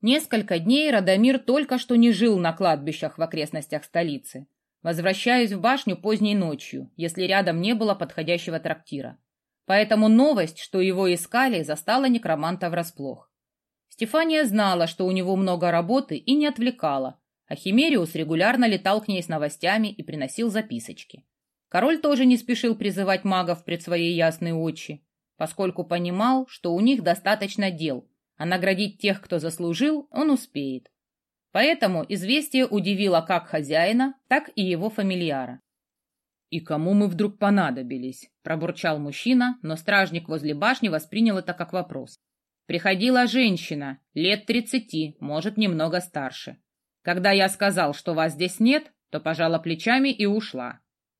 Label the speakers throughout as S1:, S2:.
S1: Несколько дней Радомир только что не жил на кладбищах в окрестностях столицы, возвращаясь в башню поздней ночью, если рядом не было подходящего трактира. Поэтому новость, что его искали, застала некроманта врасплох. Стефания знала, что у него много работы, и не отвлекала, а Химериус регулярно летал к ней с новостями и приносил записочки. Король тоже не спешил призывать магов пред своей ясной очи, поскольку понимал, что у них достаточно дел, а наградить тех, кто заслужил, он успеет. Поэтому известие удивило как хозяина, так и его фамильяра. «И кому мы вдруг понадобились?» – пробурчал мужчина, но стражник возле башни воспринял это как вопрос. «Приходила женщина, лет 30, может, немного старше. Когда я сказал, что вас здесь нет, то пожала плечами и ушла».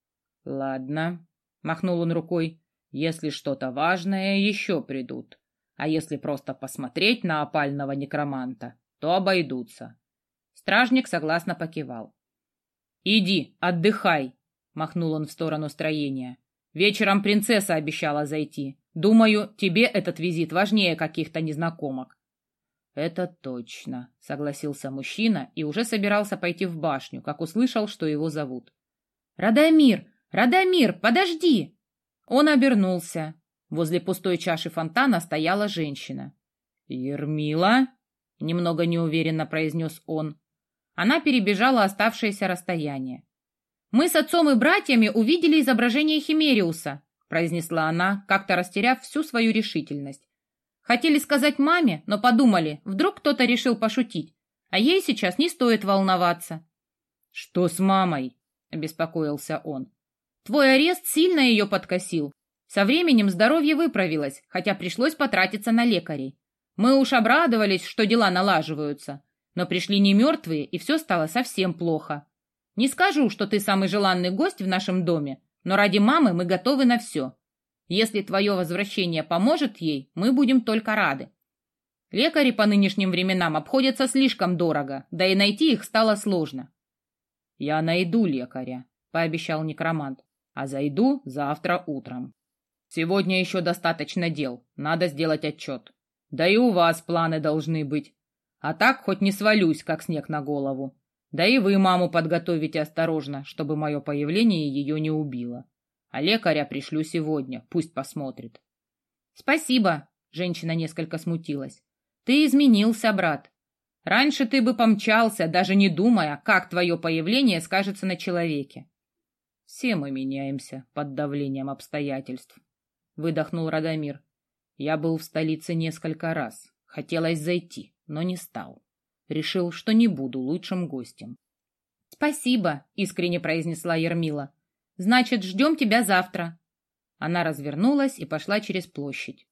S1: «Ладно», – махнул он рукой, – «если что-то важное, еще придут. А если просто посмотреть на опального некроманта, то обойдутся». Стражник согласно покивал. «Иди, отдыхай», — махнул он в сторону строения. «Вечером принцесса обещала зайти. Думаю, тебе этот визит важнее каких-то незнакомок». «Это точно», — согласился мужчина и уже собирался пойти в башню, как услышал, что его зовут. «Радомир! Радомир, подожди!» Он обернулся. Возле пустой чаши фонтана стояла женщина. «Ермила?» — немного неуверенно произнес он. Она перебежала оставшееся расстояние. «Мы с отцом и братьями увидели изображение Химериуса», произнесла она, как-то растеряв всю свою решительность. «Хотели сказать маме, но подумали, вдруг кто-то решил пошутить, а ей сейчас не стоит волноваться». «Что с мамой?» — обеспокоился он. «Твой арест сильно ее подкосил. Со временем здоровье выправилось, хотя пришлось потратиться на лекарей. Мы уж обрадовались, что дела налаживаются, но пришли не мертвые, и все стало совсем плохо. Не скажу, что ты самый желанный гость в нашем доме, но ради мамы мы готовы на все. Если твое возвращение поможет ей, мы будем только рады. Лекари по нынешним временам обходятся слишком дорого, да и найти их стало сложно». «Я найду лекаря», — пообещал некромант, «а зайду завтра утром. Сегодня еще достаточно дел, надо сделать отчет. Да и у вас планы должны быть. А так хоть не свалюсь, как снег на голову. Да и вы маму подготовите осторожно, чтобы мое появление ее не убило. А лекаря пришлю сегодня, пусть посмотрит». «Спасибо», — женщина несколько смутилась. «Ты изменился, брат. Раньше ты бы помчался, даже не думая, как твое появление скажется на человеке». «Все мы меняемся под давлением обстоятельств», — выдохнул Радомир. «Я был в столице несколько раз. Хотелось зайти, но не стал. Решил, что не буду лучшим гостем». «Спасибо», — искренне произнесла Ермила. «Значит, ждем тебя завтра». Она развернулась и пошла через площадь.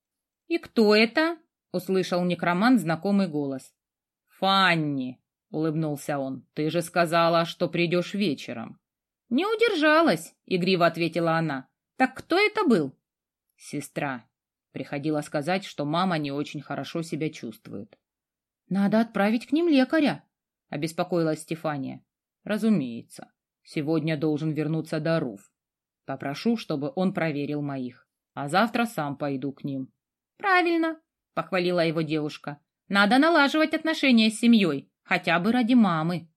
S1: «И кто это?» — услышал некромант знакомый голос. «Фанни», — улыбнулся он, — «ты же сказала, что придешь вечером». «Не удержалась», — игриво ответила она. «Так кто это был?» «Сестра. Приходила сказать, что мама не очень хорошо себя чувствует». «Надо отправить к ним лекаря», — обеспокоилась Стефания. «Разумеется. Сегодня должен вернуться Даруф. Попрошу, чтобы он проверил моих. А завтра сам пойду к ним». «Правильно», — похвалила его девушка. «Надо налаживать отношения с семьей, хотя бы ради мамы».